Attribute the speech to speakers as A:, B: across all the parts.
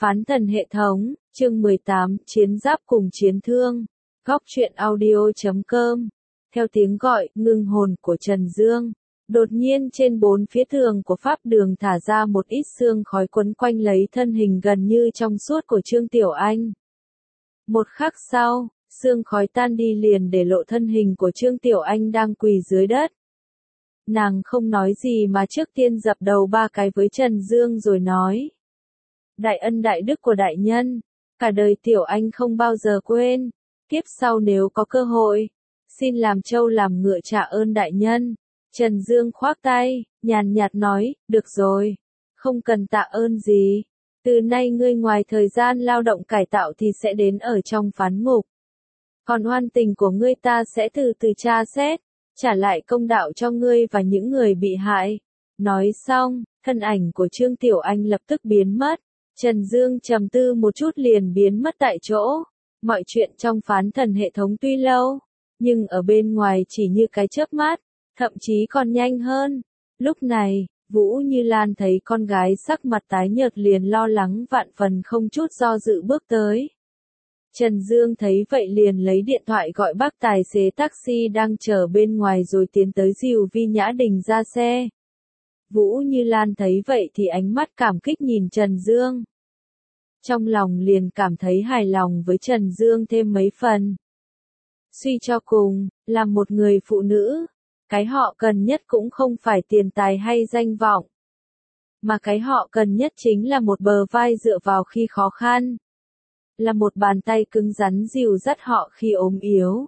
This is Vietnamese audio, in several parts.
A: Phán thần hệ thống, chương 18, chiến giáp cùng chiến thương. Góc truyện audio.com. Theo tiếng gọi, ngưng hồn của Trần Dương, đột nhiên trên bốn phía tường của pháp đường thả ra một ít sương khói quấn quanh lấy thân hình gần như trong suốt của Trương Tiểu Anh. Một khắc sau, sương khói tan đi liền để lộ thân hình của Trương Tiểu Anh đang quỳ dưới đất. Nàng không nói gì mà trước tiên dập đầu 3 cái với Trần Dương rồi nói: Đại ân đại đức của đại nhân, cả đời Tiểu Anh không bao giờ quên, kiếp sau nếu có cơ hội, xin làm trâu làm ngựa trả ơn đại nhân. Trần Dương khoác tay, nhàn nhạt nói: Được rồi, không cần tạ ơn gì, từ nay ngươi ngoài thời gian lao động cải tạo thì sẽ đến ở trong phán ngục. Còn oan tình của ngươi ta sẽ từ từ tra xét, trả lại công đạo cho ngươi và những người bị hại. Nói xong, thân ảnh của Trương Tiểu Anh lập tức biến mất. Trần Dương trầm tư một chút liền biến mất tại chỗ. Mọi chuyện trong phán thần hệ thống tuy lâu, nhưng ở bên ngoài chỉ như cái chớp mắt, thậm chí còn nhanh hơn. Lúc này, Vũ Như Lan thấy con gái sắc mặt tái nhợt liền lo lắng vạn phần không chút do dự bước tới. Trần Dương thấy vậy liền lấy điện thoại gọi bác tài xế taxi đang chờ bên ngoài rồi tiến tới dìu Vi Nhã Đình ra xe. Vũ Như Lan thấy vậy thì ánh mắt cảm kích nhìn Trần Dương. Trong lòng liền cảm thấy hài lòng với Trần Dương thêm mấy phần. Suy cho cùng, là một người phụ nữ, cái họ cần nhất cũng không phải tiền tài hay danh vọng, mà cái họ cần nhất chính là một bờ vai dựa vào khi khó khăn, là một bàn tay cứng rắn dìu dắt họ khi ốm yếu,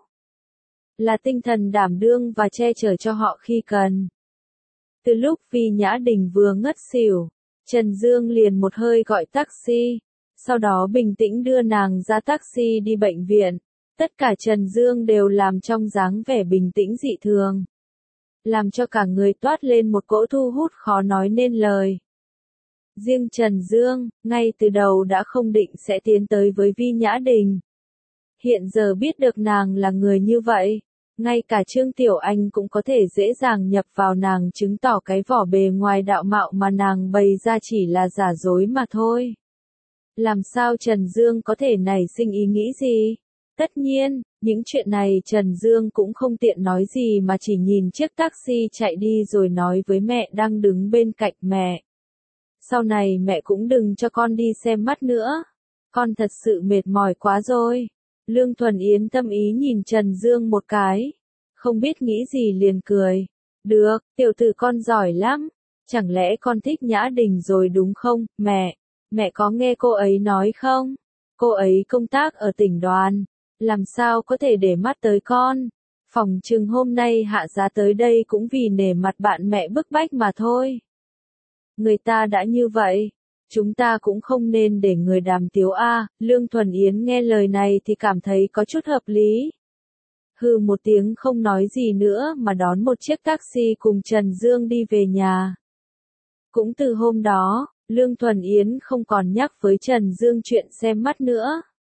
A: là tinh thần đảm đương và che chở cho họ khi cần. Từ lúc Vi Nhã Đình vừa ngất xỉu, Trần Dương liền một hơi gọi taxi, sau đó bình tĩnh đưa nàng ra taxi đi bệnh viện. Tất cả Trần Dương đều làm trong dáng vẻ bình tĩnh dị thường, làm cho cả người toát lên một cỗ thu hút khó nói nên lời. Riêng Trần Dương, ngay từ đầu đã không định sẽ tiến tới với Vi Nhã Đình. Hiện giờ biết được nàng là người như vậy, ngay cả Trương Tiểu Anh cũng có thể dễ dàng nhập vào nàng, chứng tỏ cái vỏ bề ngoài đạo mạo mà nàng bày ra chỉ là giả dối mà thôi. Làm sao Trần Dương có thể nảy sinh ý nghĩ gì? Tất nhiên, những chuyện này Trần Dương cũng không tiện nói gì mà chỉ nhìn chiếc taxi chạy đi rồi nói với mẹ đang đứng bên cạnh: Mẹ, sau này mẹ cũng đừng cho con đi xem mắt nữa, con thật sự mệt mỏi quá rồi. Lương Thuần Yến tâm ý nhìn Trần Dương một cái, không biết nghĩ gì liền cười: Được, tiểu tử con giỏi lắm, chẳng lẽ con thích Nhã Đình rồi đúng không? Mẹ có nghe cô ấy nói không? Cô ấy công tác ở tỉnh đoàn, làm sao có thể để mắt tới con? Phòng chừng hôm nay hạ giá tới đây cũng vì nể mặt bạn mẹ bức bách mà thôi. Người ta đã như vậy, chúng ta cũng không nên để người đàm tiếu a. Lương Thuần Yến nghe lời này thì cảm thấy có chút hợp lý. Hừ một tiếng không nói gì nữa mà đón một chiếc taxi cùng Trần Dương đi về nhà. Cũng từ hôm đó, Lương Thuần Yến không còn nhắc với Trần Dương chuyện xem mắt nữa,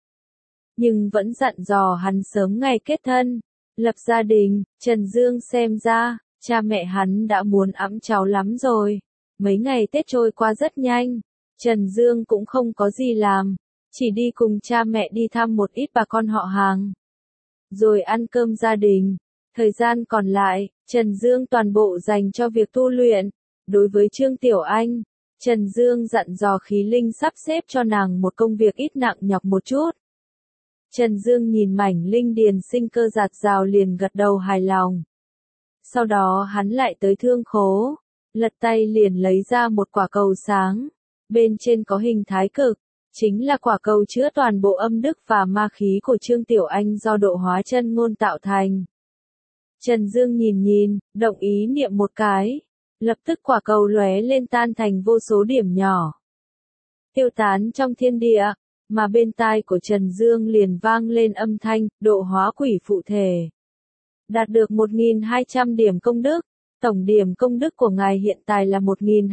A: nhưng vẫn dặn dò hắn sớm ngày kết thân, lập gia đình. Trần Dương xem ra, cha mẹ hắn đã muốn ẵm cháu lắm rồi. Mấy ngày Tết trôi qua rất nhanh, Trần Dương cũng không có gì làm, chỉ đi cùng cha mẹ đi thăm một ít bà con họ hàng, rồi ăn cơm gia đình. Thời gian còn lại, Trần Dương toàn bộ dành cho việc tu luyện. Đối với Trương Tiểu Anh, Trần Dương dặn dò Khí Linh sắp xếp cho nàng một công việc ít nặng nhọc một chút. Trần Dương nhìn mảnh linh điền sinh cơ dạt dào liền gật đầu hài lòng. Sau đó hắn lại tới thương khố, lật tay liền lấy ra một quả cầu sáng, bên trên có hình thái cực, chính là quả cầu chữa toàn bộ âm đức và ma khí của Trương Tiểu Anh do độ hóa chân ngôn tạo thành. Trần Dương nhìn, động ý niệm một cái, lập tức quả cầu lóe lên tan thành vô số điểm nhỏ, tiêu tán trong thiên địa, mà bên tai của Trần Dương liền vang lên âm thanh: độ hóa quỷ phụ thể. Đạt được 1.200 điểm công đức, tổng điểm công đức của ngài hiện tại là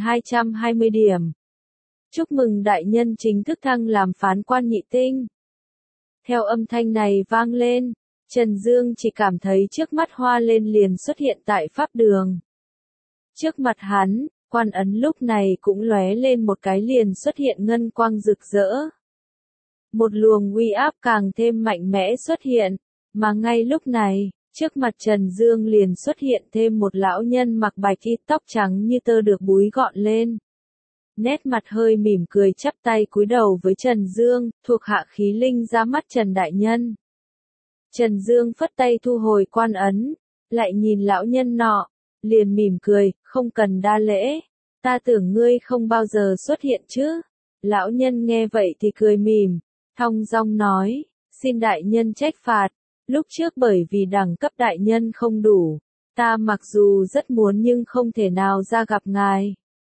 A: 1.220 điểm. Chúc mừng đại nhân chính thức thăng làm phán quan nhị tinh. Theo âm thanh này vang lên, Trần Dương chỉ cảm thấy trước mắt hoa lên liền xuất hiện tại pháp đường. Trước mặt hắn, Quan ấn lúc này cũng lóe lên một cái liền xuất hiện ngân quang rực rỡ. Một luồng uy áp càng thêm mạnh mẽ xuất hiện, mà ngay lúc này, trước mặt Trần Dương liền xuất hiện thêm một lão nhân mặc bạch y, tóc trắng như tơ được búi gọn lên. Nét mặt hơi mỉm cười, chắp tay cúi đầu với Trần Dương, thuộc hạ khí linh ra mắt Trần đại nhân. Trần Dương phất tay thu hồi quan ấn, lại nhìn lão nhân nọ, liền mỉm cười, không cần đa lễ, ta tưởng ngươi không bao giờ xuất hiện chứ. Lão nhân nghe vậy thì cười mỉm, thong dong nói, xin đại nhân trách phạt, lúc trước bởi vì đẳng cấp đại nhân không đủ, ta mặc dù rất muốn nhưng không thể nào ra gặp ngài.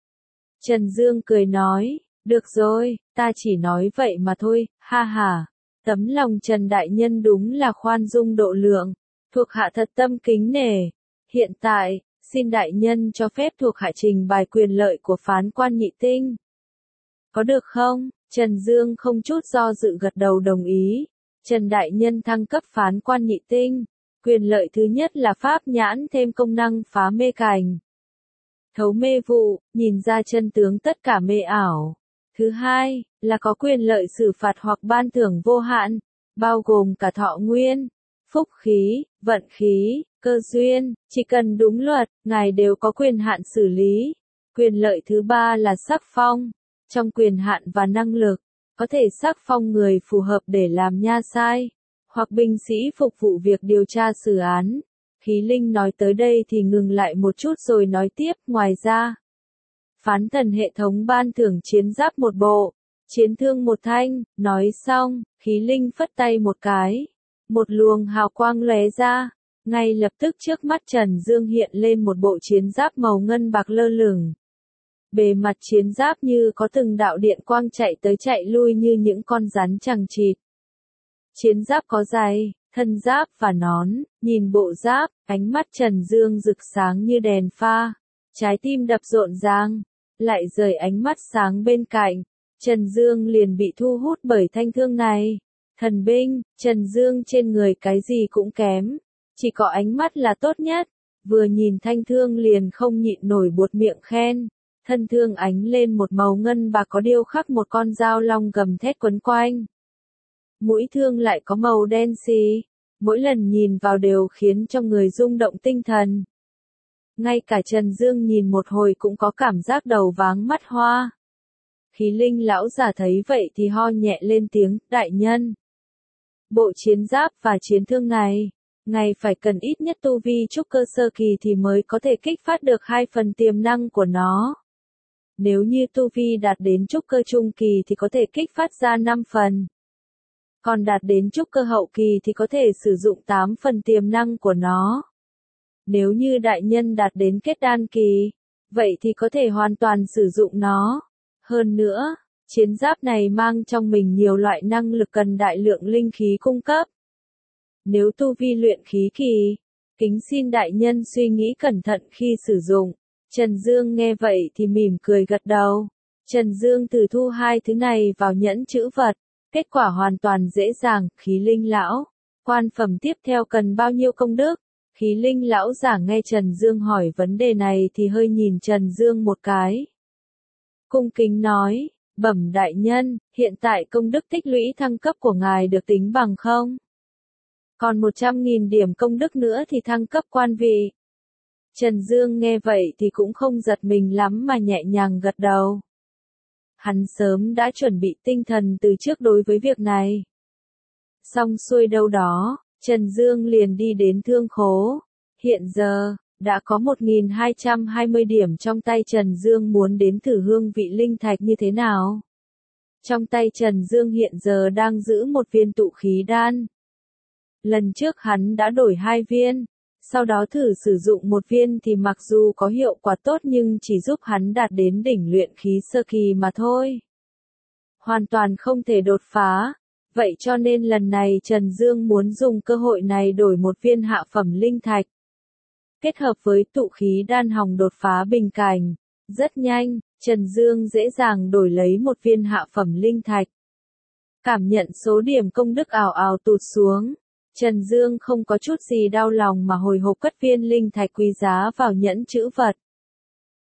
A: Trần Dương cười nói, được rồi, ta chỉ nói vậy mà thôi, ha ha. Tấm lòng Trần đại nhân đúng là khoan dung độ lượng, thuộc hạ thật tâm kính nể. Hiện tại, xin đại nhân cho phép thuộc hạ trình bày quyền lợi của phán quan nhị tinh. Có được không? Trần Dương không chút do dự gật đầu đồng ý. Trần đại nhân thăng cấp phán quan nhị tinh. Quyền lợi thứ nhất là pháp nhãn thêm công năng phá mê cảnh, thấu mê vụ, nhìn ra chân tướng tất cả mê ảo. Thứ hai, là có quyền lợi xử phạt hoặc ban thưởng vô hạn, bao gồm cả thọ nguyên, phúc khí, vận khí, cơ duyên, chỉ cần đúng luật, ngài đều có quyền hạn xử lý. Quyền lợi thứ ba là sắc phong, trong quyền hạn và năng lực, có thể sắc phong người phù hợp để làm nha sai, hoặc binh sĩ phục vụ việc điều tra xử án. Khí linh nói tới đây thì ngừng lại một chút rồi nói tiếp, ngoài ra, phán thần hệ thống ban thưởng chiến giáp một bộ, chiến thương một thanh. Nói xong, khí linh phất tay một cái, một luồng hào quang lóe ra, ngay lập tức trước mắt Trần Dương hiện lên một bộ chiến giáp màu ngân bạc lơ lửng. Bề mặt chiến giáp như có từng đạo điện quang chạy tới chạy lui như những con rắn chằng chịt. Chiến giáp có giày, thân giáp và nón, nhìn bộ giáp, ánh mắt Trần Dương rực sáng như đèn pha, trái tim đập rộn ràng, lại rời ánh mắt sáng bên cạnh, Trần Dương liền bị thu hút bởi thanh thương này. Thần binh, Trần Dương trên người cái gì cũng kém, chỉ có ánh mắt là tốt nhất, vừa nhìn thanh thương liền không nhịn nổi buột miệng khen. Thân thương ánh lên một màu ngân bạc có điêu khắc một con dao long gầm thét quấn quanh. Mũi thương lại có màu đen xì, mỗi lần nhìn vào đều khiến cho người rung động tinh thần. Ngay cả Trần Dương nhìn một hồi cũng có cảm giác đầu váng mắt hoa. Khí linh lão giả thấy vậy thì ho nhẹ lên tiếng, đại nhân. Bộ chiến giáp và chiến thương này, ngài phải cần ít nhất tu vi trúc cơ sơ kỳ thì mới có thể kích phát được 2 phần tiềm năng của nó. Nếu như tu vi đạt đến trúc cơ trung kỳ thì có thể kích phát ra 5 phần. Còn đạt đến trúc cơ hậu kỳ thì có thể sử dụng 8 phần tiềm năng của nó. Nếu như đại nhân đạt đến kết đan kỳ, vậy thì có thể hoàn toàn sử dụng nó. Hơn nữa, chiến giáp này mang trong mình nhiều loại năng lực cần đại lượng linh khí cung cấp. Nếu tu vi luyện khí kỳ, kính xin đại nhân suy nghĩ cẩn thận khi sử dụng. Trần Dương nghe vậy thì mỉm cười gật đầu. Trần Dương thử thu 2 thứ này vào nhẫn chữ vật. Kết quả hoàn toàn dễ dàng. Khí linh lão, quan phẩm tiếp theo cần bao nhiêu công đức? Khí linh lão giả nghe Trần Dương hỏi vấn đề này thì hơi nhìn Trần Dương một cái. Cung kính nói, bẩm đại nhân, hiện tại công đức tích lũy thăng cấp của ngài được tính bằng không? Còn 100.000 điểm công đức nữa thì thăng cấp quan vị. Trần Dương nghe vậy thì cũng không giật mình lắm mà nhẹ nhàng gật đầu. Hắn sớm đã chuẩn bị tinh thần từ trước đối với việc này. Xong xuôi đâu đó, Trần Dương liền đi đến thương khố. Hiện giờ, đã có 1.220 điểm trong tay Trần Dương, muốn đến thử hương vị linh thạch như thế nào. Trong tay Trần Dương hiện giờ đang giữ một viên tụ khí đan. Lần trước hắn đã đổi 2 viên, sau đó thử sử dụng 1 viên thì mặc dù có hiệu quả tốt nhưng chỉ giúp hắn đạt đến đỉnh luyện khí sơ kỳ mà thôi. Hoàn toàn không thể đột phá. Vậy cho nên lần này Trần Dương muốn dùng cơ hội này đổi 1 viên hạ phẩm linh thạch. Kết hợp với tụ khí đan hòng đột phá bình cảnh. Rất nhanh, Trần Dương dễ dàng đổi lấy 1 viên hạ phẩm linh thạch. Cảm nhận số điểm công đức ào ào tụt xuống. Trần Dương không có chút gì đau lòng mà hồi hộp cất viên linh thạch quý giá vào nhẫn chữ vật.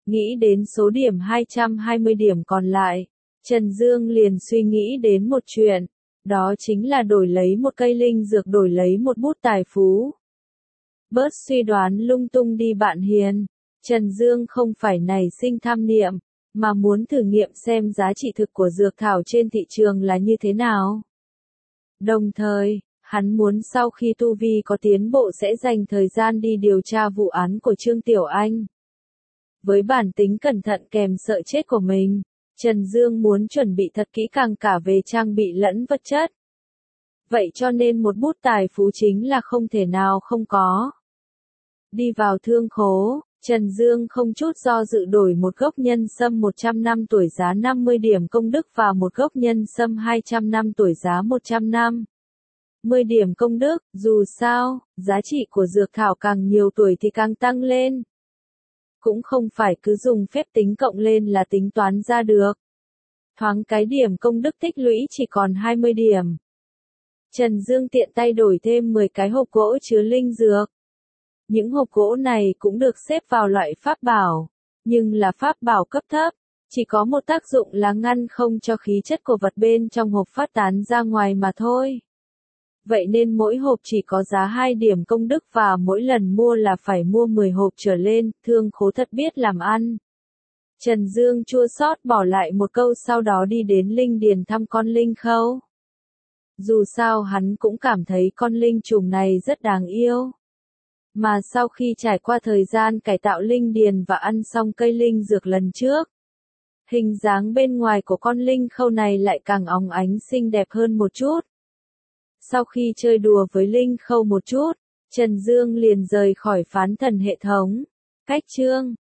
A: Nghĩ đến số điểm 220 điểm còn lại, Trần Dương liền suy nghĩ đến một chuyện, đó chính là đổi lấy một cây linh dược đổi lấy một bút tài phú. Bớt suy đoán lung tung đi bạn hiền, Trần Dương không phải nảy sinh tham niệm, mà muốn thử nghiệm xem giá trị thực của dược thảo trên thị trường là như thế nào. Đồng thời, hắn muốn sau khi tu vi có tiến bộ sẽ dành thời gian đi điều tra vụ án của Trương Tiểu Anh. Với bản tính cẩn thận kèm sợ chết của mình, Trần Dương muốn chuẩn bị thật kỹ càng cả về trang bị lẫn vật chất. Vậy cho nên một bút tài phú chính là không thể nào không có. Đi vào thương khố, Trần Dương không chút do dự đổi một gốc nhân sâm 100 năm tuổi giá 50 điểm công đức và một gốc nhân sâm 200 năm tuổi giá 100 năm. 10 điểm công đức, dù sao, giá trị của dược thảo càng nhiều tuổi thì càng tăng lên. Cũng không phải cứ dùng phép tính cộng lên là tính toán ra được. Thoáng cái điểm công đức tích lũy chỉ còn 20 điểm. Trần Dương tiện tay đổi thêm 10 cái hộp gỗ chứa linh dược. Những hộp gỗ này cũng được xếp vào loại pháp bảo, nhưng là pháp bảo cấp thấp, chỉ có một tác dụng là ngăn không cho khí chất của vật bên trong hộp phát tán ra ngoài mà thôi. Vậy nên mỗi hộp chỉ có giá 2 điểm công đức và mỗi lần mua là phải mua 10 hộp trở lên, thương khố thật biết làm ăn. Trần Dương chua xót bỏ lại một câu sau đó đi đến linh điền thăm con linh khâu. Dù sao hắn cũng cảm thấy con linh trùng này rất đáng yêu. Mà sau khi trải qua thời gian cải tạo linh điền và ăn xong cây linh dược lần trước, hình dáng bên ngoài của con linh khâu này lại càng óng ánh xinh đẹp hơn một chút. Sau khi chơi đùa với linh khâu một chút, Trần Dương liền rời khỏi phán thần hệ thống. Cách chương